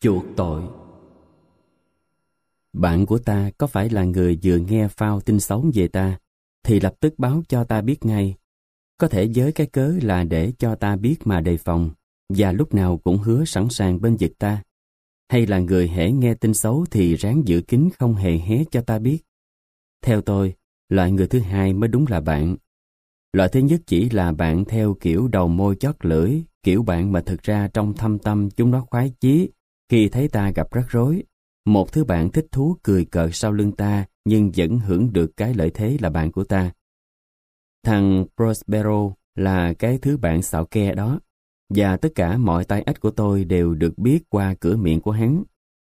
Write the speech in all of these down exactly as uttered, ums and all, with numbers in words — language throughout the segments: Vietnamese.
Chuộc tội. Bạn của ta có phải là người vừa nghe phao tin xấu về ta, thì lập tức báo cho ta biết ngay. Có thể với cái cớ là để cho ta biết mà đề phòng, và lúc nào cũng hứa sẵn sàng bên vực ta. Hay là người hễ nghe tin xấu thì ráng giữ kín không hề hé cho ta biết. Theo tôi, loại người thứ hai mới đúng là bạn. Loại thứ nhất chỉ là bạn theo kiểu đầu môi chót lưỡi, kiểu bạn mà thực ra trong thâm tâm chúng nó khoái chí khi thấy ta gặp rắc rối. Một thứ bạn thích thú cười cợt sau lưng ta nhưng vẫn hưởng được cái lợi thế là bạn của ta. Thằng Prospero là cái thứ bạn xạo ke đó, và tất cả mọi tai ách của tôi đều được biết qua cửa miệng của hắn.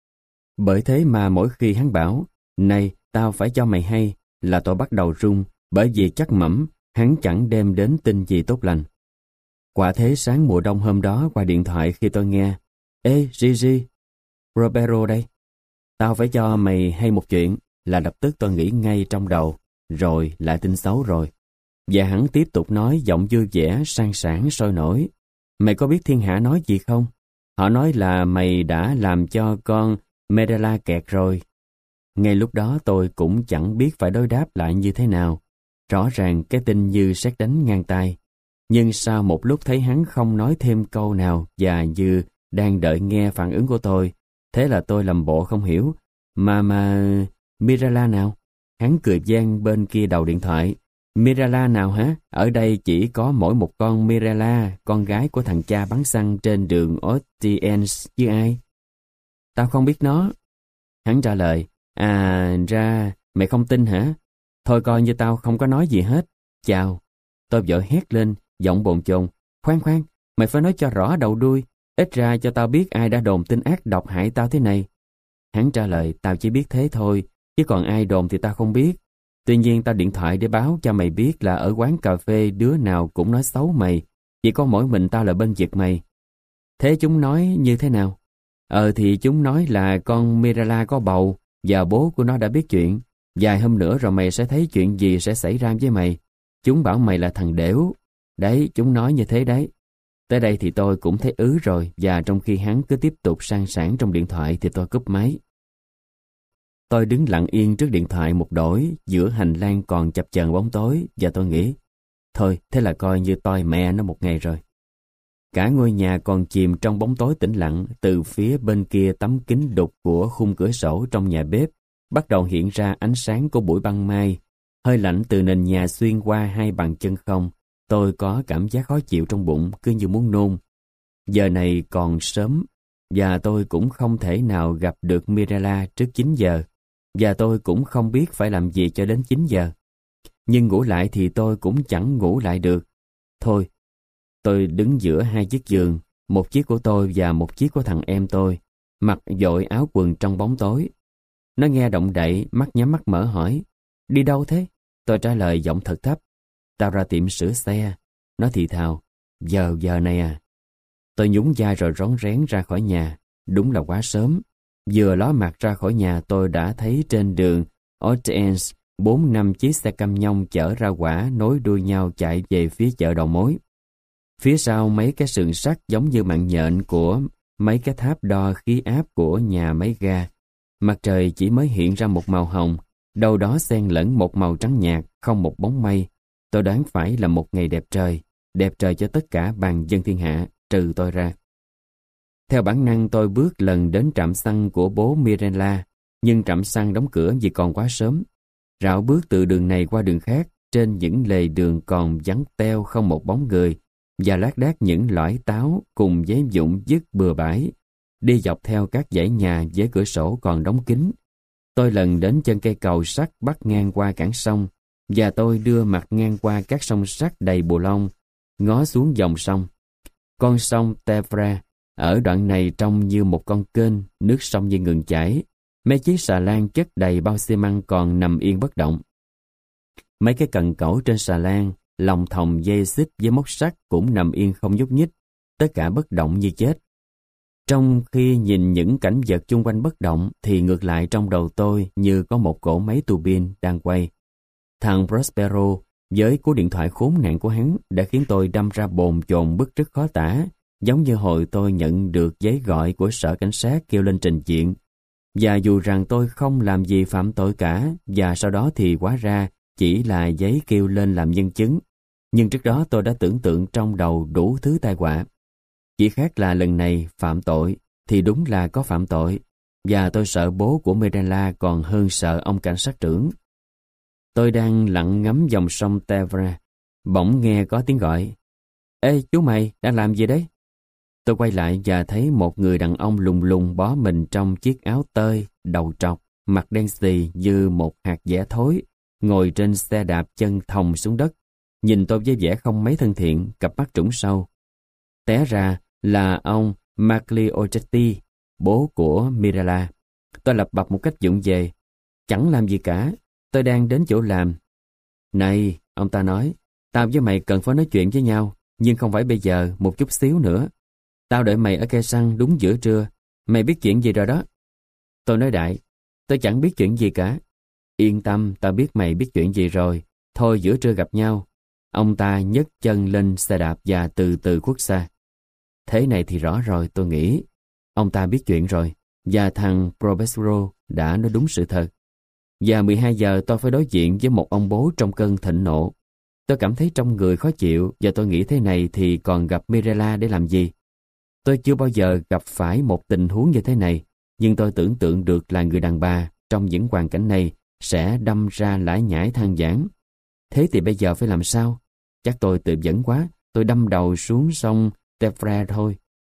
Bởi thế mà mỗi khi hắn bảo, này, tao phải cho mày hay, là tôi bắt đầu run, bởi vì chắc mẩm hắn chẳng đem đến tin gì tốt lành. Quả thế sáng mùa đông hôm đó qua điện thoại khi tôi nghe, ê Gigi, Roberto đây, tao phải cho mày hay một chuyện, là lập tức tôi nghĩ ngay trong đầu, rồi lại tin xấu rồi. Và hắn tiếp tục nói giọng vui vẻ, sang sảng, sôi nổi. Mày có biết thiên hạ nói gì không? Họ nói là mày đã làm cho con Medela kẹt rồi. Ngay lúc đó tôi cũng chẳng biết phải đối đáp lại như thế nào. Rõ ràng cái tin như sét đánh ngang tai. Nhưng sau một lúc thấy hắn không nói thêm câu nào và như đang đợi nghe phản ứng của tôi, thế là tôi làm bộ không hiểu. Mà mà... Mirala nào? Hắn cười vang bên kia đầu điện thoại. Mirala nào hả? Ở đây chỉ có mỗi một con Mirala, con gái của thằng cha bán xăng trên đường Ostiens chứ ai? Tao không biết nó. Hắn trả lời, à ra, mày không tin hả? Thôi coi như tao không có nói gì hết. Chào. Tôi vội hét lên, giọng bồn chồn. Khoan khoan, mày phải nói cho rõ đầu đuôi. Ít ra cho tao biết ai đã đồn tin ác độc hại tao thế này. Hắn trả lời, tao chỉ biết thế thôi, chứ còn ai đồn thì tao không biết. Tuy nhiên tao điện thoại để báo cho mày biết là ở quán cà phê đứa nào cũng nói xấu mày. Chỉ có mỗi mình tao là bên vực mày. Thế chúng nói như thế nào? Ờ thì chúng nói là con Mirala có bầu và bố của nó đã biết chuyện. Vài hôm nữa rồi mày sẽ thấy chuyện gì sẽ xảy ra với mày. Chúng bảo mày là thằng đểu. Đấy, chúng nói như thế đấy. Tới đây thì tôi cũng thấy ứ rồi, và trong khi hắn cứ tiếp tục sang sảng trong điện thoại thì tôi cúp máy. Tôi đứng lặng yên trước điện thoại một đổi, giữa hành lang còn chập chờn bóng tối, và tôi nghĩ, thôi thế là coi như tôi mẹ nó một ngày rồi. Cả ngôi nhà còn chìm trong bóng tối tĩnh lặng, từ phía bên kia tấm kính đục của khung cửa sổ trong nhà bếp, bắt đầu hiện ra ánh sáng của buổi ban mai. Hơi lạnh từ nền nhà xuyên qua hai bàn chân không, tôi có cảm giác khó chịu trong bụng, cứ như muốn nôn. Giờ này còn sớm, và tôi cũng không thể nào gặp được Mirella trước chín giờ, và tôi cũng không biết phải làm gì cho đến chín giờ. Nhưng ngủ lại thì tôi cũng chẳng ngủ lại được. Thôi, tôi đứng giữa hai chiếc giường, một chiếc của tôi và một chiếc của thằng em tôi, mặc vội áo quần trong bóng tối. Nó nghe động đậy, mắt nhắm mắt mở hỏi, đi đâu thế? Tôi trả lời giọng thật thấp, tao ra tiệm sửa xe. Nó thì thào, giờ giờ này à? Tôi nhún vai rồi rón rén ra khỏi nhà, đúng là quá sớm. Vừa ló mặt ra khỏi nhà tôi đã thấy trên đường Hortense bốn năm chiếc xe cam nhông chở ra quả nối đuôi nhau chạy về phía chợ đầu mối. Phía sau mấy cái sừng sắt giống như mạng nhện của mấy cái tháp đo khí áp của nhà máy ga. Mặt trời chỉ mới hiện ra một màu hồng, đâu đó xen lẫn một màu trắng nhạt, không một bóng mây. Tôi đoán phải là một ngày đẹp trời, đẹp trời cho tất cả bàn dân thiên hạ, trừ tôi ra. Theo bản năng tôi bước lần đến trạm xăng của bố Mirella, nhưng trạm xăng đóng cửa vì còn quá sớm. Rảo bước từ đường này qua đường khác, trên những lề đường còn vắng teo không một bóng người, và lác đác những lõi táo cùng giấy vụn vứt bừa bãi, đi dọc theo các dãy nhà với cửa sổ còn đóng kín. Tôi lần đến chân cây cầu sắt bắc ngang qua cảng sông, và tôi đưa mặt ngang qua các sông sắt đầy bù lông, ngó xuống dòng sông. Con sông Tevra ở đoạn này trông như một con kênh, nước sông như ngừng chảy. Mấy chiếc xà lan chất đầy bao xi măng còn nằm yên bất động. Mấy cái cần cẩu trên xà lan, lòng thòng dây xích với móc sắt cũng nằm yên không nhúc nhích, tất cả bất động như chết. Trong khi nhìn những cảnh vật chung quanh bất động, thì ngược lại trong đầu tôi như có một cỗ máy tua bin đang quay. Thằng Prospero với cú điện thoại khốn nạn của hắn đã khiến tôi đâm ra bồn chồn bứt rứt khó tả, giống như hồi tôi nhận được giấy gọi của sở cảnh sát kêu lên trình diện. Và dù rằng tôi không làm gì phạm tội cả, và sau đó thì hóa ra chỉ là giấy kêu lên làm nhân chứng, nhưng trước đó tôi đã tưởng tượng trong đầu đủ thứ tai họa. Chỉ khác là lần này phạm tội thì đúng là có phạm tội, và tôi sợ bố của Mirella còn hơn sợ ông cảnh sát trưởng. Tôi đang lặng ngắm dòng sông Tevere, bỗng nghe có tiếng gọi. Ê, chú mày, đang làm gì đấy? Tôi quay lại và thấy một người đàn ông lùng lùng bó mình trong chiếc áo tơi, đầu trọc, mặt đen xì như một hạt dẻ thối, ngồi trên xe đạp chân thòng xuống đất, nhìn tôi với vẻ không mấy thân thiện, cặp mắt trũng sâu. Té ra là ông Magliochetti, bố của Mirella. Tôi lập bập một cách vụng về. Chẳng làm gì cả, tôi đang đến chỗ làm. Này, ông ta nói, tao với mày cần phải nói chuyện với nhau, nhưng không phải bây giờ, một chút xíu nữa. Tao đợi mày ở cây xăng đúng giữa trưa. Mày biết chuyện gì rồi đó? Tôi nói đại, tôi chẳng biết chuyện gì cả. Yên tâm, tao biết mày biết chuyện gì rồi. Thôi giữa trưa gặp nhau. Ông ta nhấc chân lên xe đạp và từ từ khuất xa. Thế này thì rõ rồi, tôi nghĩ. Ông ta biết chuyện rồi, và thằng Probespero đã nói đúng sự thật. Và mười hai giờ tôi phải đối diện với một ông bố trong cơn thịnh nộ. Tôi cảm thấy trong người khó chịu, và tôi nghĩ thế này thì còn gặp Mirella để làm gì? Tôi chưa bao giờ gặp phải một tình huống như thế này, nhưng tôi tưởng tượng được là người đàn bà trong những hoàn cảnh này sẽ đâm ra lải nhải than vãn. Thế thì bây giờ phải làm sao? Chắc tôi tự dẫn quá, tôi đâm đầu xuống sông Tevere thôi.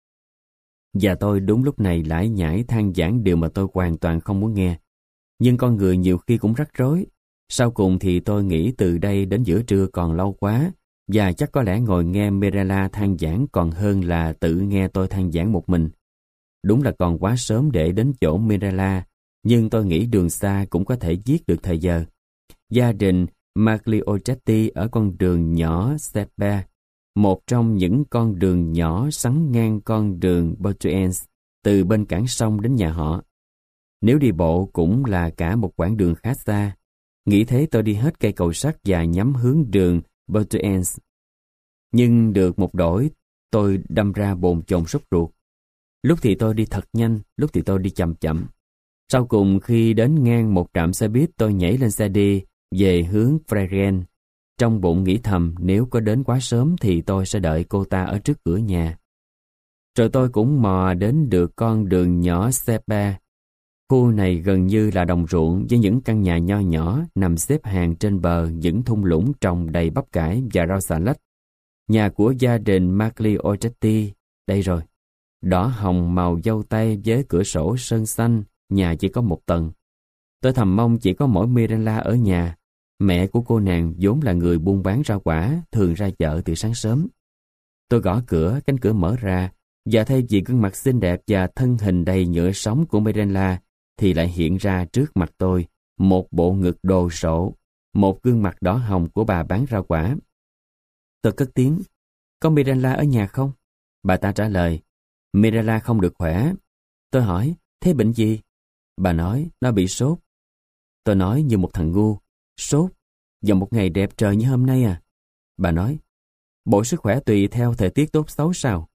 Và tôi đúng lúc này lải nhải than vãn điều mà tôi hoàn toàn không muốn nghe. Nhưng con người nhiều khi cũng rắc rối. Sau cùng thì tôi nghĩ từ đây đến giữa trưa còn lâu quá, và chắc có lẽ ngồi nghe Mirella than vãn còn hơn là tự nghe tôi than vãn một mình. Đúng là còn quá sớm để đến chỗ Mirella, nhưng tôi nghĩ đường xa cũng có thể giết được thời giờ. Gia đình Magliochetti ở con đường nhỏ Sepe, một trong những con đường nhỏ sắn ngang con đường Portuense, từ bên cảng sông đến nhà họ. Nếu đi bộ cũng là cả một quãng đường khá xa. Nghĩ thế tôi đi hết cây cầu sắt và nhắm hướng đường Portuense. Nhưng được một đổi, tôi đâm ra bồn chồn sốt ruột. Lúc thì tôi đi thật nhanh, lúc thì tôi đi chậm chậm. Sau cùng khi đến ngang một trạm xe buýt, tôi nhảy lên xe đi về hướng Fregen. Trong bụng nghĩ thầm nếu có đến quá sớm thì tôi sẽ đợi cô ta ở trước cửa nhà. Rồi tôi cũng mò đến được con đường nhỏ Sepe. Khu này gần như là đồng ruộng với những căn nhà nho nhỏ nằm xếp hàng trên bờ những thung lũng trồng đầy bắp cải và rau xà lách. Nhà của gia đình Magliochetti, đây rồi. Đỏ hồng màu dâu tây với cửa sổ sơn xanh, nhà chỉ có một tầng. Tôi thầm mong chỉ có mỗi Mirella ở nhà. Mẹ của cô nàng vốn là người buôn bán rau quả, thường ra chợ từ sáng sớm. Tôi gõ cửa, cánh cửa mở ra, và thay vì gương mặt xinh đẹp và thân hình đầy nhựa sống của Mirella, thì lại hiện ra trước mặt tôi một bộ ngực đồ sộ, một gương mặt đỏ hồng của bà bán rau quả. Tôi cất tiếng, có Mirella ở nhà không? Bà ta trả lời, Mirella không được khỏe. Tôi hỏi, thế bệnh gì? Bà nói, nó bị sốt. Tôi nói như một thằng ngu, sốt, vào một ngày đẹp trời như hôm nay à? Bà nói, bộ sức khỏe tùy theo thời tiết tốt xấu sao?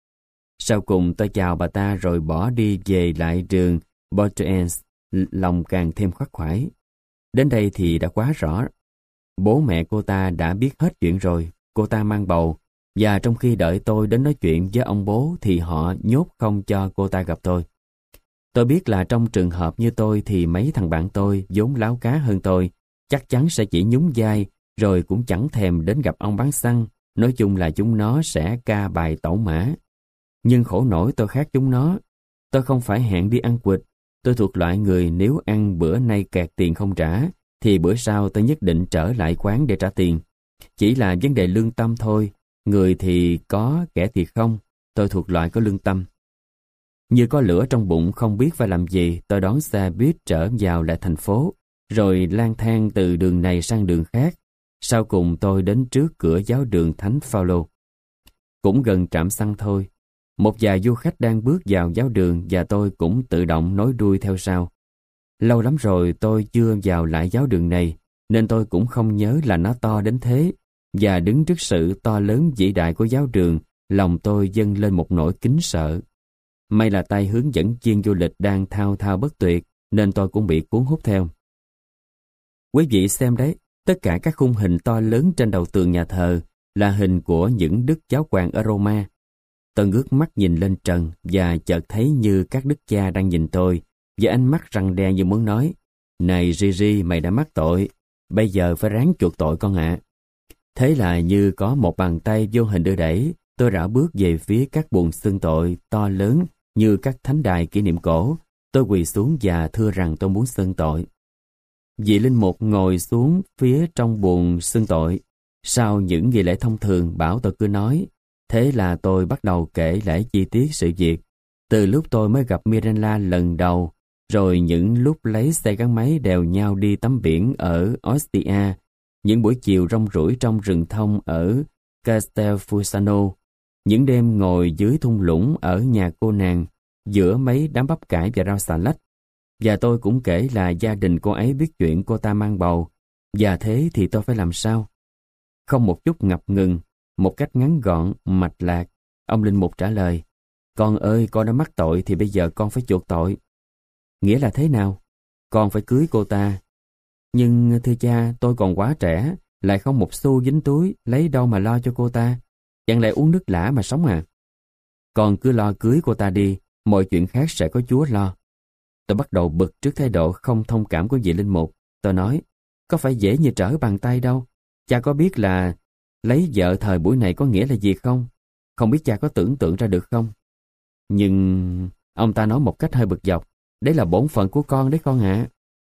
Sau cùng tôi chào bà ta rồi bỏ đi về lại đường Portuense, lòng càng thêm khoắc khoải. Đến đây thì đã quá rõ. Bố mẹ cô ta đã biết hết chuyện rồi, cô ta mang bầu, và trong khi đợi tôi đến nói chuyện với ông bố thì họ nhốt không cho cô ta gặp tôi. Tôi biết là trong trường hợp như tôi thì mấy thằng bạn tôi vốn láo cá hơn tôi, chắc chắn sẽ chỉ nhún vai, rồi cũng chẳng thèm đến gặp ông bán xăng, nói chung là chúng nó sẽ ca bài tẩu mã. Nhưng khổ nổi tôi khác chúng nó. Tôi không phải hẹn đi ăn quỵt. Tôi thuộc loại người nếu ăn bữa nay kẹt tiền không trả, thì bữa sau tôi nhất định trở lại quán để trả tiền. Chỉ là vấn đề lương tâm thôi. Người thì có, kẻ thì không. Tôi thuộc loại có lương tâm. Như có lửa trong bụng không biết phải làm gì, tôi đón xe buýt trở vào lại thành phố, rồi lang thang từ đường này sang đường khác. Sau cùng tôi đến trước cửa giáo đường Thánh Phaolô. Cũng gần trạm xăng thôi. Một vài du khách đang bước vào giáo đường và tôi cũng tự động nối đuôi theo sau. Lâu lắm rồi tôi chưa vào lại giáo đường này, nên tôi cũng không nhớ là nó to đến thế, và đứng trước sự to lớn vĩ đại của giáo đường lòng tôi dâng lên một nỗi kính sợ. May là tay hướng dẫn viên du lịch đang thao thao bất tuyệt, nên tôi cũng bị cuốn hút theo. Quý vị xem đấy, tất cả các khung hình to lớn trên đầu tường nhà thờ là hình của những đức giáo hoàng ở Roma. Tôi ngước mắt nhìn lên trần và chợt thấy như các đức cha đang nhìn tôi, và ánh mắt răng đe như muốn nói: "Này Gigi, mày đã mắc tội, bây giờ phải ráng chuộc tội con ạ." Thế là như có một bàn tay vô hình đưa đẩy, tôi rảo bước về phía các buồng xưng tội to lớn như các thánh đài kỷ niệm cổ. Tôi quỳ xuống và thưa rằng tôi muốn xưng tội. Vị linh mục ngồi xuống phía trong buồng xưng tội. Sau những nghi lễ thông thường, bảo tôi cứ nói. Thế là tôi bắt đầu kể lể chi tiết sự việc. Từ lúc tôi mới gặp Mirella lần đầu, rồi những lúc lấy xe gắn máy đèo nhau đi tắm biển ở Ostia, những buổi chiều rong ruổi trong rừng thông ở Castelfursano, những đêm ngồi dưới thung lũng ở nhà cô nàng, giữa mấy đám bắp cải và rau xà lách. Và tôi cũng kể là gia đình cô ấy biết chuyện cô ta mang bầu, và thế thì tôi phải làm sao? Không một chút ngập ngừng, một cách ngắn gọn, mạch lạc, ông linh mục trả lời: "Con ơi, con đã mắc tội thì bây giờ con phải chuộc tội." "Nghĩa là thế nào?" "Con phải cưới cô ta." "Nhưng thưa cha, tôi còn quá trẻ, lại không một xu dính túi, lấy đâu mà lo cho cô ta? Chẳng lẽ uống nước lã mà sống à?" "Con cứ lo cưới cô ta đi, mọi chuyện khác sẽ có Chúa lo." Tôi bắt đầu bực trước thái độ không thông cảm của vị linh mục. Tôi nói: "Có phải dễ như trở bàn tay đâu. Cha có biết là lấy vợ thời buổi này có nghĩa là gì không? Không biết cha có tưởng tượng ra được không?" "Nhưng..." Ông ta nói một cách hơi bực dọc: "Đấy là bổn phận của con đấy con ạ."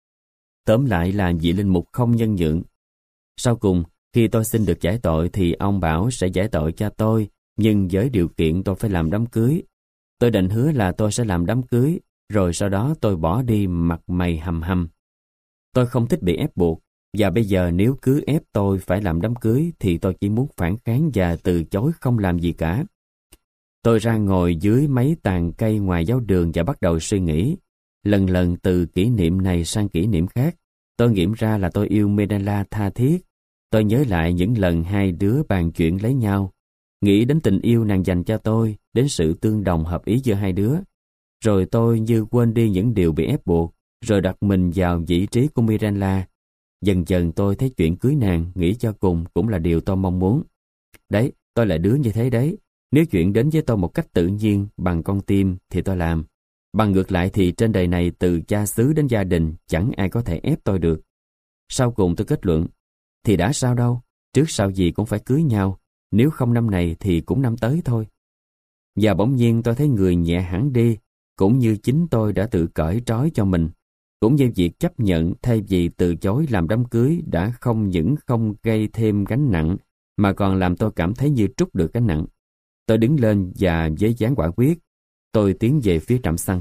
Tóm lại là vị linh mục không nhân nhượng. Sau cùng, khi tôi xin được giải tội thì ông bảo sẽ giải tội cho tôi, nhưng với điều kiện tôi phải làm đám cưới. Tôi định hứa là tôi sẽ làm đám cưới, rồi sau đó tôi bỏ đi mặt mày hầm hầm. Tôi không thích bị ép buộc, và bây giờ nếu cứ ép tôi phải làm đám cưới thì tôi chỉ muốn phản kháng và từ chối không làm gì cả. Tôi ra ngồi dưới mấy tàn cây ngoài giáo đường và bắt đầu suy nghĩ. Lần lần từ kỷ niệm này sang kỷ niệm khác, tôi nghiệm ra là tôi yêu Mirella tha thiết. Tôi nhớ lại những lần hai đứa bàn chuyện lấy nhau, nghĩ đến tình yêu nàng dành cho tôi, đến sự tương đồng hợp ý giữa hai đứa. Rồi tôi như quên đi những điều bị ép buộc, rồi đặt mình vào vị trí của Mirella. Dần dần tôi thấy chuyện cưới nàng, nghĩ cho cùng cũng là điều tôi mong muốn. Đấy, tôi là đứa như thế đấy. Nếu chuyện đến với tôi một cách tự nhiên, bằng con tim, thì tôi làm. Bằng ngược lại thì trên đời này từ cha xứ đến gia đình, chẳng ai có thể ép tôi được. Sau cùng tôi kết luận, thì đã sao đâu, trước sau gì cũng phải cưới nhau, nếu không năm này thì cũng năm tới thôi. Và bỗng nhiên tôi thấy người nhẹ hẳn đi, cũng như chính tôi đã tự cởi trói cho mình. Cũng như việc chấp nhận thay vì từ chối làm đám cưới đã không những không gây thêm gánh nặng, mà còn làm tôi cảm thấy như trút được gánh nặng. Tôi đứng lên và với dáng quả quyết, tôi tiến về phía trạm xăng.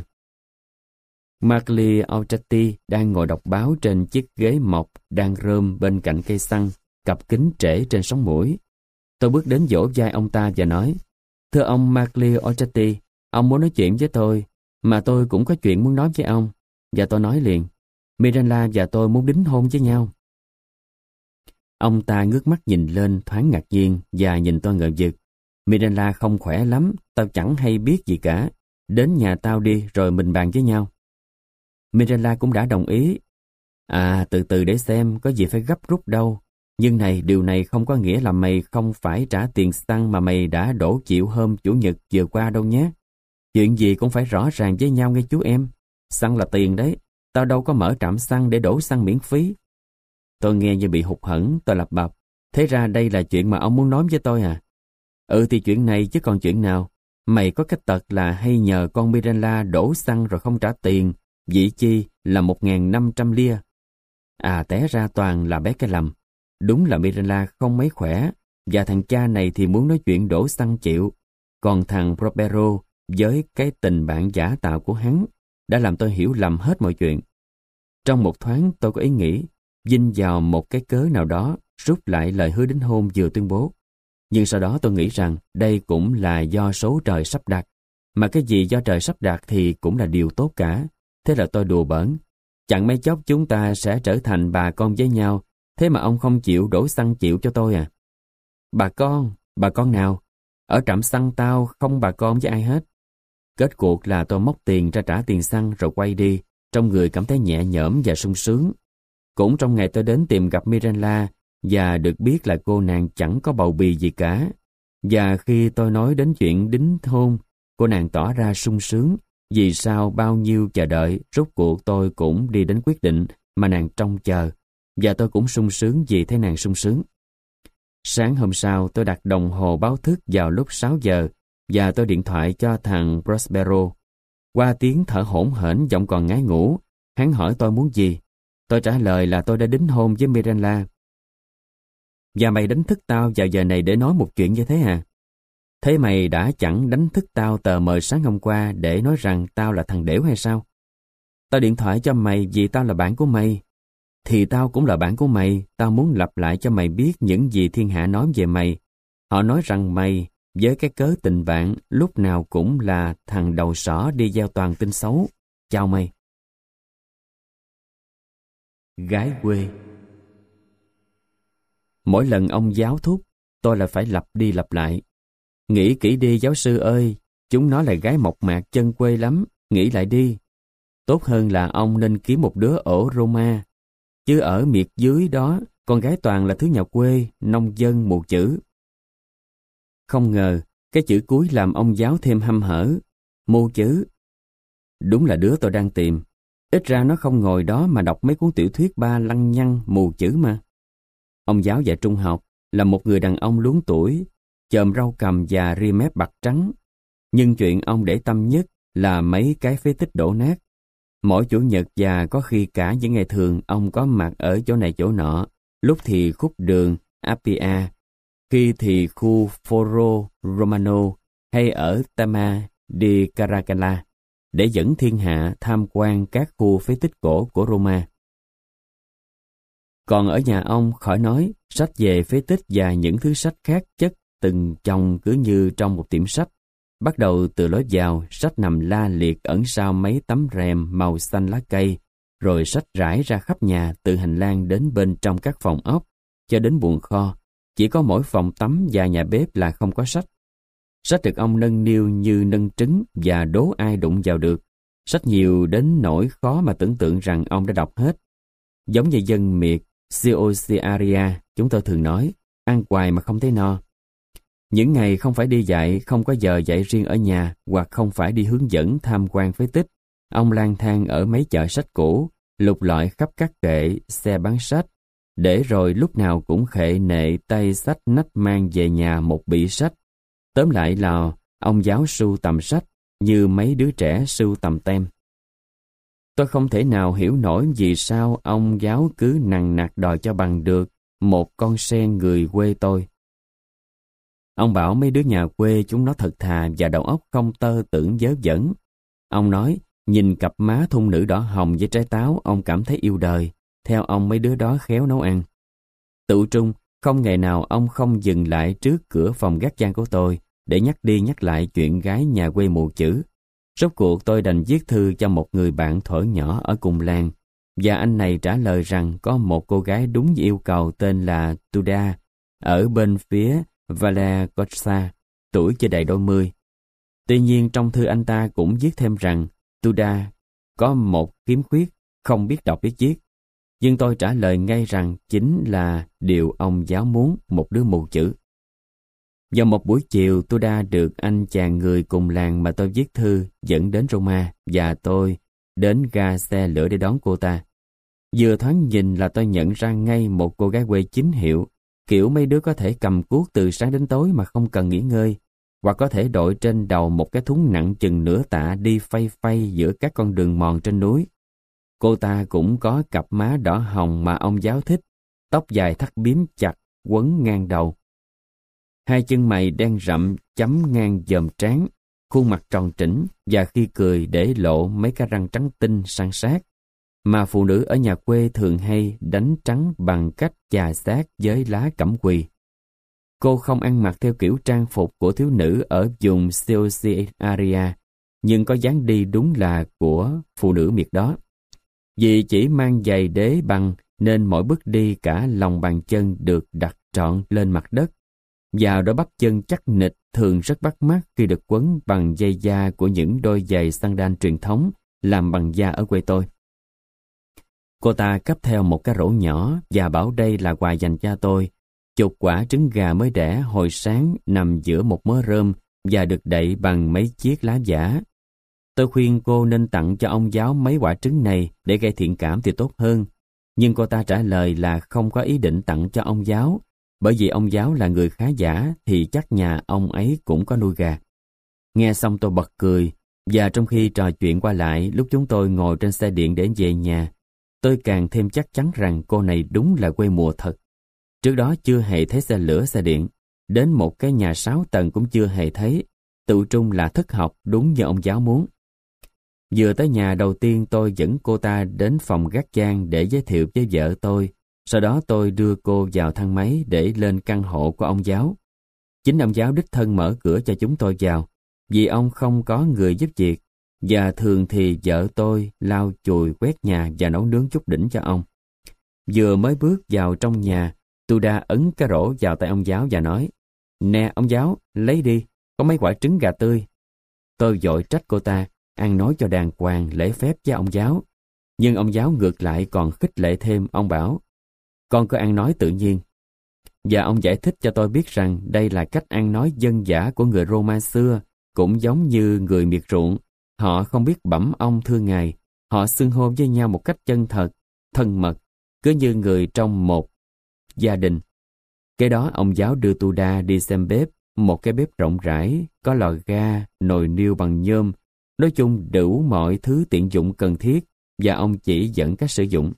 Markley Autretti đang ngồi đọc báo trên chiếc ghế mộc đang rơm bên cạnh cây xăng, cặp kính trễ trên sống mũi. Tôi bước đến vỗ vai ông ta và nói: "Thưa ông Markley Autretti, ông muốn nói chuyện với tôi, mà tôi cũng có chuyện muốn nói với ông." Và tôi nói liền: "Mirella và tôi muốn đính hôn với nhau." Ông ta ngước mắt nhìn lên thoáng ngạc nhiên và nhìn tôi ngờ vực. "Mirella không khỏe lắm, tao chẳng hay biết gì cả. Đến nhà tao đi rồi mình bàn với nhau." Mirella cũng đã đồng ý. "À, từ từ để xem, có gì phải gấp rút đâu. Nhưng này, điều này không có nghĩa là mày không phải trả tiền xăng mà mày đã đổ chịu hôm Chủ nhật vừa qua đâu nhé. Chuyện gì cũng phải rõ ràng với nhau nghe chú em. Xăng là tiền đấy, tao đâu có mở trạm xăng để đổ xăng miễn phí." Tôi nghe như bị hụt hẫng, tôi lặp bập: "Thế ra đây là chuyện mà ông muốn nói với tôi à?" "Ừ thì chuyện này chứ còn chuyện nào. Mày có cái tật là hay nhờ con Mirella đổ xăng rồi không trả tiền, vị chi là một nghìn năm trăm lia." À, té ra toàn là bé cái lầm. Đúng là Mirella không mấy khỏe, và thằng cha này thì muốn nói chuyện đổ xăng chịu. Còn thằng Prospero với cái tình bạn giả tạo của hắn đã làm tôi hiểu lầm hết mọi chuyện. Trong một thoáng tôi có ý nghĩ vin vào một cái cớ nào đó rút lại lời hứa đính hôn vừa tuyên bố. Nhưng sau đó tôi nghĩ rằng đây cũng là do số trời sắp đặt, mà cái gì do trời sắp đặt thì cũng là điều tốt cả. Thế là tôi đùa bỡn: "Chẳng mấy chốc chúng ta sẽ trở thành bà con với nhau, thế mà ông không chịu đổ xăng chịu cho tôi à?" "Bà con? Bà con nào?" Ở trạm xăng tao không bà con với ai hết. Kết cuộc là tôi móc tiền ra trả tiền xăng rồi quay đi, trong người cảm thấy nhẹ nhõm và sung sướng. Cũng trong ngày tôi đến tìm gặp Mirella và được biết là cô nàng chẳng có bầu bì gì cả. Và khi tôi nói đến chuyện đính hôn, cô nàng tỏ ra sung sướng, vì sau bao nhiêu chờ đợi, rốt cuộc tôi cũng đi đến quyết định mà nàng trông chờ, và tôi cũng sung sướng vì thấy nàng sung sướng. Sáng hôm sau, tôi đặt đồng hồ báo thức vào lúc sáu giờ, và tôi điện thoại cho thằng Prospero. Qua tiếng thở hổn hển giọng còn ngái ngủ, hắn hỏi tôi muốn gì. Tôi trả lời là tôi đã đính hôn với Mirella. Và mày đánh thức tao vào giờ này để nói một chuyện như thế à? Thế mày đã chẳng đánh thức tao tờ mờ sáng hôm qua để nói rằng tao là thằng đểu hay sao? Tao điện thoại cho mày vì tao là bạn của mày. Thì tao cũng là bạn của mày, tao muốn lặp lại cho mày biết những gì thiên hạ nói về mày. Họ nói rằng mày, với cái cớ tình bạn, lúc nào cũng là thằng đầu sỏ đi gieo toàn tin xấu. Chào mày. Gái quê. Mỗi lần ông giáo thúc, tôi lại phải lặp đi lặp lại. Nghĩ kỹ đi giáo sư ơi, chúng nó là gái mộc mạc chân quê lắm, nghĩ lại đi. Tốt hơn là ông nên kiếm một đứa ở Roma. Chứ ở miệt dưới đó, con gái toàn là thứ nhà quê, nông dân mù chữ. Không ngờ, cái chữ cuối làm ông giáo thêm hăm hở. Mù chữ. Đúng là đứa tôi đang tìm. Ít ra nó không ngồi đó mà đọc mấy cuốn tiểu thuyết ba lăng nhăng mù chữ mà. Ông giáo dạy trung học là một người đàn ông luống tuổi, chòm rau cầm và ria mép bạc trắng. Nhưng chuyện ông để tâm nhất là mấy cái phế tích đổ nát. Mỗi chủ nhật và có khi cả những ngày thường ông có mặt ở chỗ này chỗ nọ, lúc thì khúc đường Appia, khi thì khu Foro Romano hay ở Tama di Caracalla, để dẫn thiên hạ tham quan các khu phế tích cổ của Roma. Còn ở nhà ông khỏi nói, sách về phế tích và những thứ sách khác chất từng chồng cứ như trong một tiệm sách. Bắt đầu từ lối vào, sách nằm la liệt ẩn sau mấy tấm rèm màu xanh lá cây, rồi sách rải ra khắp nhà từ hành lang đến bên trong các phòng ốc, cho đến buồng kho. Chỉ có mỗi phòng tắm và nhà bếp là không có sách. Sách được ông nâng niu như nâng trứng và đố ai đụng vào được. Sách nhiều đến nỗi khó mà tưởng tượng rằng ông đã đọc hết. Giống như dân miệt Ciociaria, chúng tôi thường nói, ăn hoài mà không thấy no. Những ngày không phải đi dạy, không có giờ dạy riêng ở nhà, hoặc không phải đi hướng dẫn tham quan phế tích, ông lang thang ở mấy chợ sách cũ, lục lọi khắp các kệ, xe bán sách, để rồi lúc nào cũng khệ nệ tay sách nách mang về nhà một bị sách. Tóm lại là ông giáo sưu tầm sách như mấy đứa trẻ sưu tầm tem. Tôi không thể nào hiểu nổi vì sao ông giáo cứ nằng nặc đòi cho bằng được một con sen người quê tôi. Ông bảo mấy đứa nhà quê chúng nó thật thà và đầu óc không tơ tưởng dớ dẫn. Ông nói, nhìn cặp má thun nữ đỏ hồng với trái táo, ông cảm thấy yêu đời. Theo ông mấy đứa đó khéo nấu ăn. Tự trung, không ngày nào ông không dừng lại trước cửa phòng gác gian của tôi để nhắc đi nhắc lại chuyện gái nhà quê mù chữ. Rốt cuộc tôi đành viết thư cho một người bạn thuở nhỏ ở cùng làng, và anh này trả lời rằng có một cô gái đúng như yêu cầu tên là Tuda, ở bên phía Valle Corsa, tuổi chưa đầy đôi mươi. Tuy nhiên trong thư anh ta cũng viết thêm rằng Tuda có một khiếm khuyết, không biết đọc biết viết. Nhưng tôi trả lời ngay rằng chính là điều ông giáo muốn, một đứa mù chữ. Vào một buổi chiều, tôi đã được anh chàng người cùng làng mà tôi viết thư dẫn đến Roma, và tôi đến ga xe lửa để đón cô ta. Vừa thoáng nhìn là tôi nhận ra ngay một cô gái quê chính hiệu, kiểu mấy đứa có thể cầm cuốc từ sáng đến tối mà không cần nghỉ ngơi, hoặc có thể đội trên đầu một cái thúng nặng chừng nửa tạ đi phay phay giữa các con đường mòn trên núi. Cô ta cũng có cặp má đỏ hồng mà ông giáo thích, tóc dài thắt bím chặt, quấn ngang đầu. Hai chân mày đen rậm chấm ngang dòm trán, khuôn mặt tròn trĩnh và khi cười để lộ mấy cái răng trắng tinh san sát, mà phụ nữ ở nhà quê thường hay đánh trắng bằng cách chà sát với lá cẩm quỳ. Cô không ăn mặc theo kiểu trang phục của thiếu nữ ở vùng Ciociaria, nhưng có dáng đi đúng là của phụ nữ miệt đó. Vì chỉ mang giày đế bằng nên mỗi bước đi cả lòng bàn chân được đặt trọn lên mặt đất. và đôi bắp chân chắc nịch thường rất bắt mắt khi được quấn bằng dây da của những đôi giày sandal truyền thống làm bằng da ở quê tôi. Cô ta cấp theo một cái rổ nhỏ và bảo đây là quà dành cho tôi. Chục quả trứng gà mới đẻ hồi sáng nằm giữa một mớ rơm và được đậy bằng mấy chiếc lá giả. Tôi khuyên cô nên tặng cho ông giáo mấy quả trứng này để gây thiện cảm thì tốt hơn. Nhưng cô ta trả lời là không có ý định tặng cho ông giáo, bởi vì ông giáo là người khá giả thì chắc nhà ông ấy cũng có nuôi gà. Nghe xong tôi bật cười, và trong khi trò chuyện qua lại lúc chúng tôi ngồi trên xe điện để về nhà, tôi càng thêm chắc chắn rằng cô này đúng là quê mùa thật. Trước đó chưa hề thấy xe lửa xe điện, đến một cái nhà sáu tầng cũng chưa hề thấy, tự trung là thất học đúng như ông giáo muốn. Vừa tới nhà đầu tiên tôi dẫn cô ta đến phòng gác gian để giới thiệu với vợ tôi, sau đó tôi đưa cô vào thang máy để lên căn hộ của ông giáo. Chính ông giáo đích thân mở cửa cho chúng tôi vào, vì ông không có người giúp việc, và thường thì vợ tôi lau chùi quét nhà và nấu nướng chút đỉnh cho ông. Vừa mới bước vào trong nhà, Tuda ấn cái rổ vào tay ông giáo và nói: "Nè ông giáo, lấy đi, có mấy quả trứng gà tươi." Tôi vội trách cô ta, ăn nói cho đàng hoàng lễ phép với ông giáo. Nhưng ông giáo ngược lại còn khích lệ thêm, ông bảo: "Con cứ ăn nói tự nhiên." Và ông giải thích cho tôi biết rằng đây là cách ăn nói dân dã của người Roma xưa, cũng giống như người miệt ruộng. Họ không biết bẩm ông thưa ngài, họ xưng hô với nhau một cách chân thật, thân mật, cứ như người trong một gia đình. Kế đó ông giáo đưa Tuda đi xem bếp, một cái bếp rộng rãi, có lò ga, nồi niêu bằng nhôm, nói chung đủ mọi thứ tiện dụng cần thiết, và ông chỉ dẫn cách sử dụng.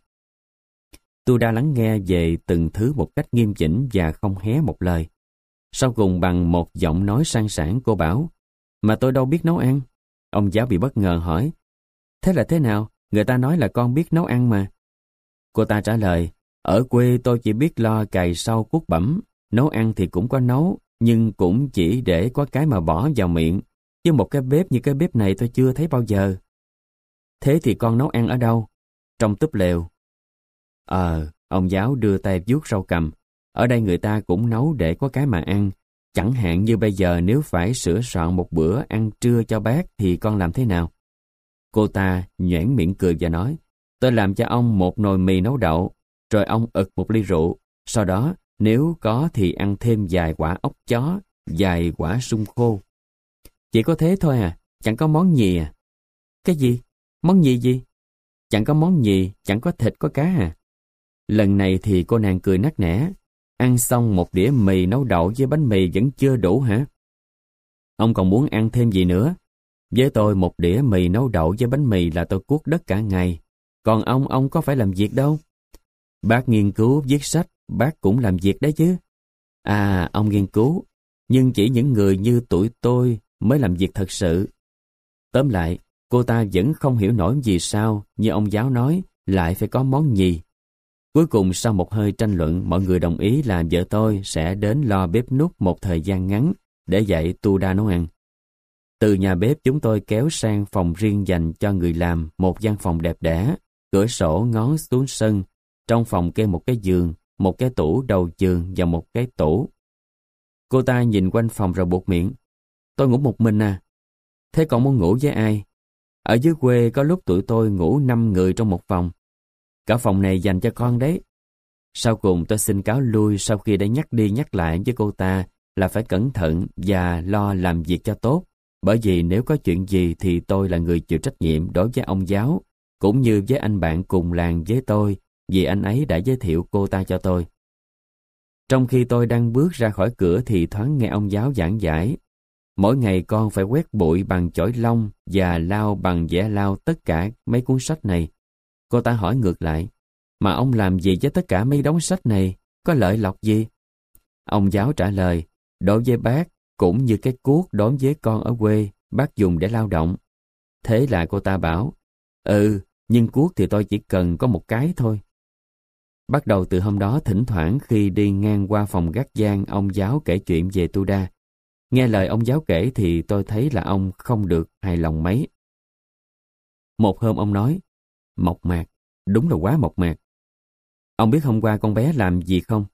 Tuda lắng nghe về từng thứ một cách nghiêm chỉnh và không hé một lời. Sau cùng bằng một giọng nói sang sảng cô bảo: "Mà tôi đâu biết nấu ăn." Ông giáo bị bất ngờ hỏi: "Thế là thế nào? Người ta nói là con biết nấu ăn mà." Cô ta trả lời: "Ở quê tôi chỉ biết lo cày sâu cuốc bẩm, nấu ăn thì cũng có nấu, nhưng cũng chỉ để có cái mà bỏ vào miệng, chứ một cái bếp như cái bếp này tôi chưa thấy bao giờ." "Thế thì con nấu ăn ở đâu?" "Trong túp lều." Ờ, ông giáo đưa tay vuốt râu cằm. "Ở đây người ta cũng nấu để có cái mà ăn. Chẳng hạn như bây giờ nếu phải sửa soạn một bữa ăn trưa cho bác thì con làm thế nào?" Cô ta nhoẻn miệng cười và nói: "Tôi làm cho ông một nồi mì nấu đậu, rồi ông ực một ly rượu. Sau đó, nếu có thì ăn thêm vài quả ốc chó, vài quả sung khô." "Chỉ có thế thôi à? Chẳng có món nhì à?" "Cái gì? Món nhì gì?" "Chẳng có món nhì, chẳng có thịt có cá à?" Lần này thì cô nàng cười nắc nẻ: "Ăn xong một đĩa mì nấu đậu với bánh mì vẫn chưa đủ hả? Ông còn muốn ăn thêm gì nữa? Với tôi một đĩa mì nấu đậu với bánh mì là tôi cuốc đất cả ngày. Còn ông, ông có phải làm việc đâu. Bác nghiên cứu viết sách, bác cũng làm việc đấy chứ." "À, ông nghiên cứu, nhưng chỉ những người như tuổi tôi mới làm việc thật sự." Tóm lại, cô ta vẫn không hiểu nổi vì sao, như ông giáo nói, lại phải có món nhì. Cuối cùng sau một hơi tranh luận, mọi người đồng ý là vợ tôi sẽ đến lo bếp núc một thời gian ngắn để dạy Tuda nấu ăn. Từ nhà bếp chúng tôi kéo sang phòng riêng dành cho người làm, một gian phòng đẹp đẽ, cửa sổ ngó xuống sân. Trong phòng kê một cái giường, một cái tủ đầu giường và một cái tủ. Cô ta nhìn quanh phòng rồi buột miệng: "Tôi ngủ một mình à? Thế còn muốn ngủ với ai? Ở dưới quê có lúc tụi tôi ngủ năm người trong một phòng. Cả phòng này dành cho con đấy." Sau cùng tôi xin cáo lui sau khi đã nhắc đi nhắc lại với cô ta là phải cẩn thận và lo làm việc cho tốt, bởi vì nếu có chuyện gì thì tôi là người chịu trách nhiệm đối với ông giáo, cũng như với anh bạn cùng làng với tôi, vì anh ấy đã giới thiệu cô ta cho tôi. Trong khi tôi đang bước ra khỏi cửa thì thoáng nghe ông giáo giảng giải: "Mỗi ngày con phải quét bụi bằng chổi lông và lau bằng dẻ lau tất cả mấy cuốn sách này." Cô ta hỏi ngược lại: "Mà ông làm gì với tất cả mấy đống sách này? Có lợi lộc gì?" Ông giáo trả lời: "Đối với bác, cũng như cái cuốc đối với con ở quê, bác dùng để lao động." Thế là cô ta bảo: "Ừ, nhưng cuốc thì tôi chỉ cần có một cái thôi." Bắt đầu từ hôm đó, thỉnh thoảng khi đi ngang qua phòng gác gian, ông giáo kể chuyện về Tuda. Nghe lời ông giáo kể thì tôi thấy là ông không được hài lòng mấy. Một hôm ông nói: "Mộc mạc, đúng là quá mộc mạc. Ông biết hôm qua con bé làm gì không?"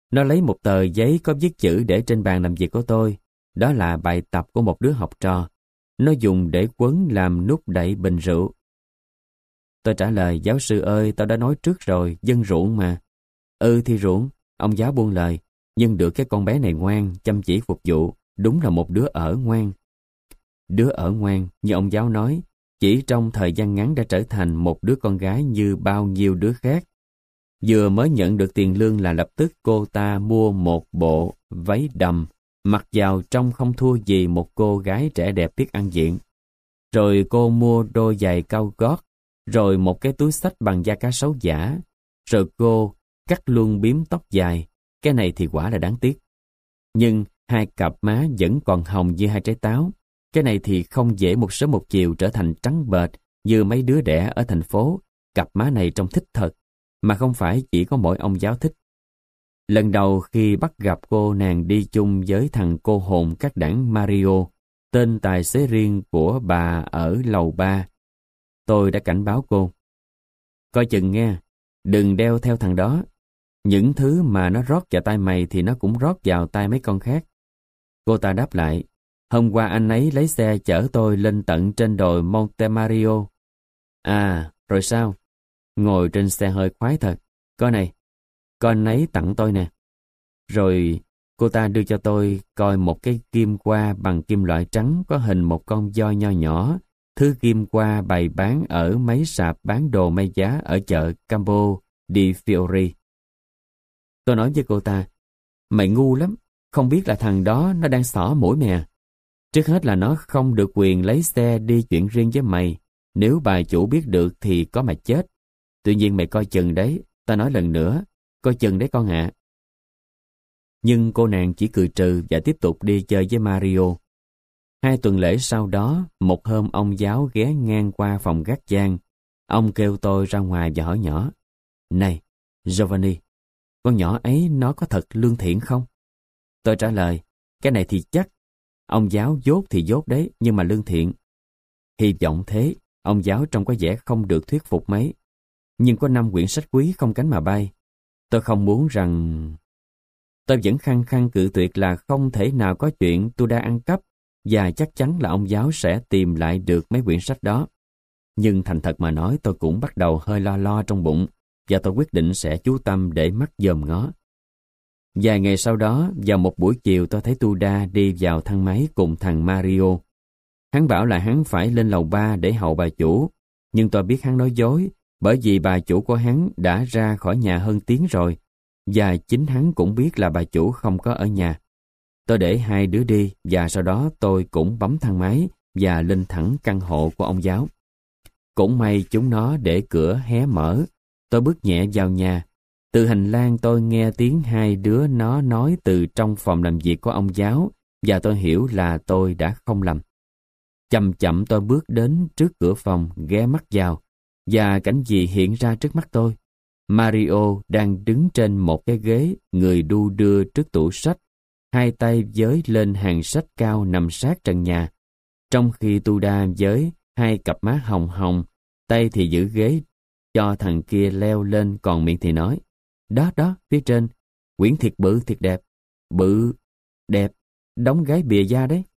Nó lấy một tờ giấy có viết chữ để trên bàn làm việc của tôi. Đó là bài tập của một đứa học trò. Nó dùng để quấn làm nút đậy bình rượu. Tôi trả lời, giáo sư ơi, tao đã nói trước rồi, dân ruộng mà. Ừ thì ruộng, ông giáo buông lời, nhưng được cái con bé này ngoan, chăm chỉ phục vụ, đúng là một đứa ở ngoan. Đứa ở ngoan, như ông giáo nói, chỉ trong thời gian ngắn đã trở thành một đứa con gái như bao nhiêu đứa khác. Vừa mới nhận được tiền lương là lập tức cô ta mua một bộ váy đầm, mặc vào trông không thua gì một cô gái trẻ đẹp biết ăn diện. Rồi cô mua đôi giày cao gót, rồi một cái túi xách bằng da cá sấu giả. Rồi cô cắt luôn bím tóc dài, cái này thì quả là đáng tiếc. Nhưng hai cặp má vẫn còn hồng như hai trái táo. Cái này thì không dễ một sớm một chiều trở thành trắng bệch như mấy đứa đẻ ở thành phố. Cặp má này trông thích thật, mà không phải chỉ có mỗi ông giáo thích. Lần đầu khi bắt gặp cô nàng đi chung với thằng cô hồn các đảng Mario, tên tài xế riêng của bà ở lầu ba, tôi đã cảnh báo cô. Coi chừng nghe, đừng đeo theo thằng đó. Những thứ mà nó rót vào tay mày thì nó cũng rót vào tay mấy con khác. Cô ta đáp lại, hôm qua anh ấy lấy xe chở tôi lên tận trên đồi Monte Mario. À, rồi sao? Ngồi trên xe hơi khoái thật. Coi này, con ấy tặng tôi nè. Rồi cô ta đưa cho tôi coi một cái kim qua bằng kim loại trắng có hình một con voi nho nhỏ. Thứ kim qua bày bán ở mấy sạp bán đồ may giá ở chợ Campo di Fiori. Tôi nói với cô ta, mày ngu lắm, không biết là thằng đó nó đang xỏ mũi mày à. Trước hết là nó không được quyền lấy xe đi chuyện riêng với mày. Nếu bà chủ biết được thì có mà chết. Tuy nhiên mày coi chừng đấy, ta nói lần nữa, coi chừng đấy con ạ. Nhưng cô nàng chỉ cười trừ và tiếp tục đi chơi với Mario. Hai tuần lễ sau đó, một hôm ông giáo ghé ngang qua phòng gác giang. Ông kêu tôi ra ngoài và hỏi nhỏ, này, Giovanni, con nhỏ ấy nó có thật lương thiện không? Tôi trả lời, cái này thì chắc. Ông giáo dốt thì dốt đấy, nhưng mà lương thiện. Hy vọng thế, ông giáo trông có vẻ không được thuyết phục mấy. Nhưng có năm quyển sách quý không cánh mà bay. Tôi không muốn rằng... Tôi vẫn khăng khăng cự tuyệt là không thể nào có chuyện tôi đã ăn cắp, và chắc chắn là ông giáo sẽ tìm lại được mấy quyển sách đó. Nhưng thành thật mà nói, tôi cũng bắt đầu hơi lo lo trong bụng, và tôi quyết định sẽ chú tâm để mắt dòm ngó. Vài ngày sau đó, vào một buổi chiều tôi thấy Tuda đi vào thang máy cùng thằng Mario. Hắn bảo là hắn phải lên lầu ba để hầu bà chủ, nhưng tôi biết hắn nói dối, bởi vì bà chủ của hắn đã ra khỏi nhà hơn tiếng rồi, và chính hắn cũng biết là bà chủ không có ở nhà. Tôi để hai đứa đi, và sau đó tôi cũng bấm thang máy và lên thẳng căn hộ của ông giáo. Cũng may chúng nó để cửa hé mở, tôi bước nhẹ vào nhà. Từ hành lang tôi nghe tiếng hai đứa nó nói từ trong phòng làm việc của ông giáo, và tôi hiểu là tôi đã không lầm. Chậm chậm tôi bước đến trước cửa phòng, ghé mắt vào, và cảnh gì hiện ra trước mắt tôi. Mario đang đứng trên một cái ghế, người đu đưa trước tủ sách, hai tay với lên hàng sách cao nằm sát trần nhà, trong khi Tuda với hai cặp má hồng hồng, tay thì giữ ghế cho thằng kia leo lên, còn miệng thì nói, đó đó, phía trên, quyển thiệt bự thiệt đẹp, bự, đẹp, đóng gái bìa da đấy.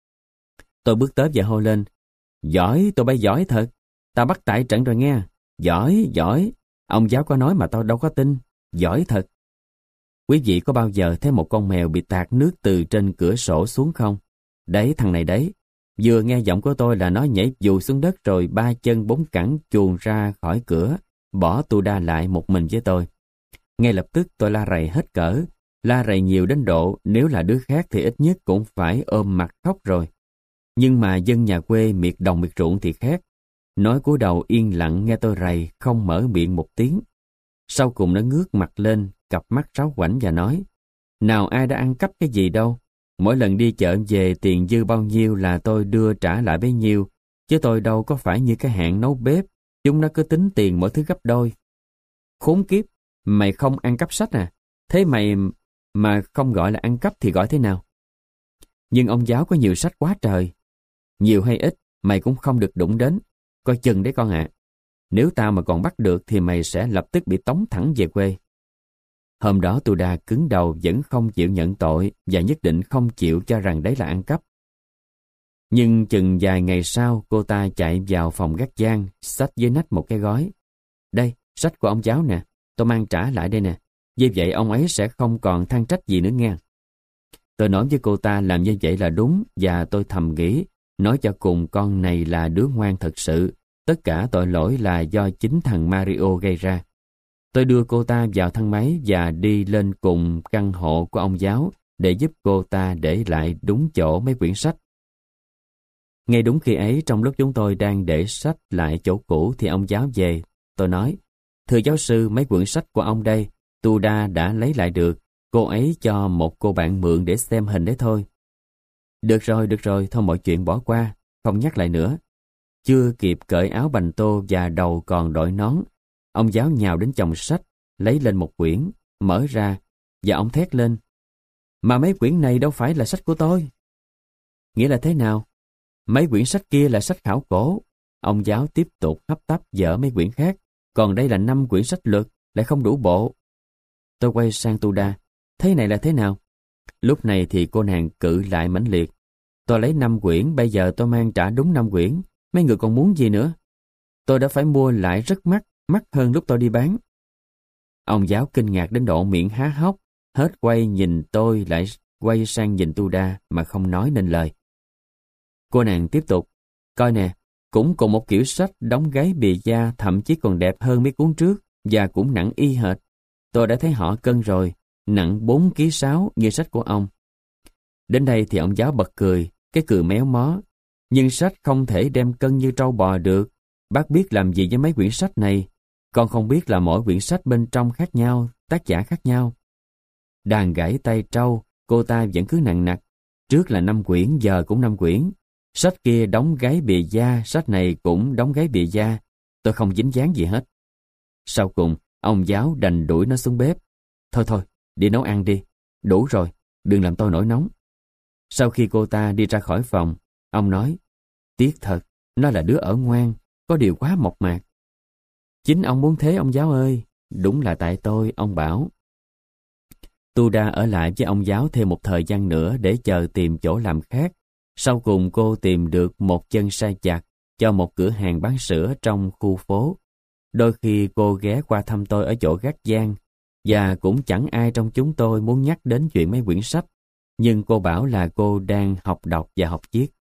Tôi bước tới và hô lên, giỏi, tụi bay giỏi thật, tao bắt tại trận rồi nghe, giỏi, giỏi, ông giáo có nói mà tao đâu có tin, giỏi thật. Quý vị có bao giờ thấy một con mèo bị tạt nước từ trên cửa sổ xuống không? Đấy, thằng này đấy, vừa nghe giọng của tôi là nó nhảy vù xuống đất rồi ba chân bốn cẳng chuồn ra khỏi cửa, bỏ Tuda lại một mình với tôi. Ngay lập tức tôi la rầy hết cỡ, la rầy nhiều đến độ nếu là đứa khác thì ít nhất cũng phải ôm mặt khóc rồi. Nhưng mà dân nhà quê miệt đồng miệt ruộng thì khác. Nói cúi đầu yên lặng nghe tôi rầy, không mở miệng một tiếng. Sau cùng nó ngước mặt lên, cặp mắt ráo quảnh và nói, nào ai đã ăn cắp cái gì đâu. Mỗi lần đi chợ về tiền dư bao nhiêu là tôi đưa trả lại bấy nhiêu, chứ tôi đâu có phải như cái hạng nấu bếp, chúng nó cứ tính tiền mỗi thứ gấp đôi. Khốn kiếp, mày không ăn cắp sách à? Thế mày mà không gọi là ăn cắp thì gọi thế nào? Nhưng ông giáo có nhiều sách quá trời. Nhiều hay ít, mày cũng không được đụng đến. Coi chừng đấy con ạ. Nếu tao mà còn bắt được thì mày sẽ lập tức bị tống thẳng về quê. Hôm đó Tuda cứng đầu vẫn không chịu nhận tội và nhất định không chịu cho rằng đấy là ăn cắp. Nhưng chừng vài ngày sau, cô ta chạy vào phòng gác giang, xách dưới nách một cái gói. Đây, sách của ông giáo nè, tôi mang trả lại đây nè. Như vậy ông ấy sẽ không còn than trách gì nữa nghe. Tôi nói với cô ta làm như vậy là đúng, và tôi thầm nghĩ, nói cho cùng con này là đứa ngoan thật sự. Tất cả tội lỗi là do chính thằng Mario gây ra. Tôi đưa cô ta vào thang máy và đi lên cùng căn hộ của ông giáo để giúp cô ta để lại đúng chỗ mấy quyển sách. Ngay đúng khi ấy, trong lúc chúng tôi đang để sách lại chỗ cũ thì ông giáo về. Tôi nói, thưa giáo sư, mấy quyển sách của ông đây, Tuda đã lấy lại được. Cô ấy cho một cô bạn mượn để xem hình đấy thôi. Được rồi, được rồi, thôi mọi chuyện bỏ qua, không nhắc lại nữa. Chưa kịp cởi áo bành tô và đầu còn đội nón, ông giáo nhào đến chồng sách, lấy lên một quyển, mở ra, và ông thét lên. Mà mấy quyển này đâu phải là sách của tôi. Nghĩa là thế nào? Mấy quyển sách kia là sách khảo cổ. Ông giáo tiếp tục hấp tấp dở mấy quyển khác, còn đây là năm quyển sách luật, lại không đủ bộ. Tôi quay sang Tuda, thế này là thế nào? Lúc này thì cô nàng cự lại mãnh liệt. Tôi lấy năm quyển, bây giờ tôi mang trả đúng năm quyển. Mấy người còn muốn gì nữa? Tôi đã phải mua lại rất mắc, mắc hơn lúc tôi đi bán. Ông giáo kinh ngạc đến độ miệng há hốc, hết quay nhìn tôi lại quay sang nhìn Tuda mà không nói nên lời. Cô nàng tiếp tục, coi nè, cũng cùng một kiểu sách đóng gáy bìa da, thậm chí còn đẹp hơn mấy cuốn trước và cũng nặng y hệt. Tôi đã thấy họ cân rồi, nặng bốn ký sáu như sách của ông. Đến đây thì ông giáo bật cười, cái cười méo mó. Nhưng sách không thể đem cân như trâu bò được. Bác biết làm gì với mấy quyển sách này? Con không biết là mỗi quyển sách bên trong khác nhau, tác giả khác nhau. Đàn gãy tay trâu, cô ta vẫn cứ nặng nặc. Trước là năm quyển, giờ cũng năm quyển. Sách kia đóng gáy bìa da, sách này cũng đóng gáy bìa da. Tôi không dính dáng gì hết. Sau cùng, ông giáo đành đuổi nó xuống bếp. Thôi thôi, đi nấu ăn đi. Đủ rồi, đừng làm tôi nổi nóng. Sau khi cô ta đi ra khỏi phòng, ông nói, tiếc thật, nó là đứa ở ngoan, có điều quá mộc mạc. Chính ông muốn thế ông giáo ơi, đúng là tại tôi, ông bảo. Tuda ở lại với ông giáo thêm một thời gian nữa để chờ tìm chỗ làm khác. Sau cùng cô tìm được một chân sai chặt cho một cửa hàng bán sữa trong khu phố. Đôi khi cô ghé qua thăm tôi ở chỗ gác giang, và cũng chẳng ai trong chúng tôi muốn nhắc đến chuyện mấy quyển sách. Nhưng cô bảo là cô đang học đọc và học viết.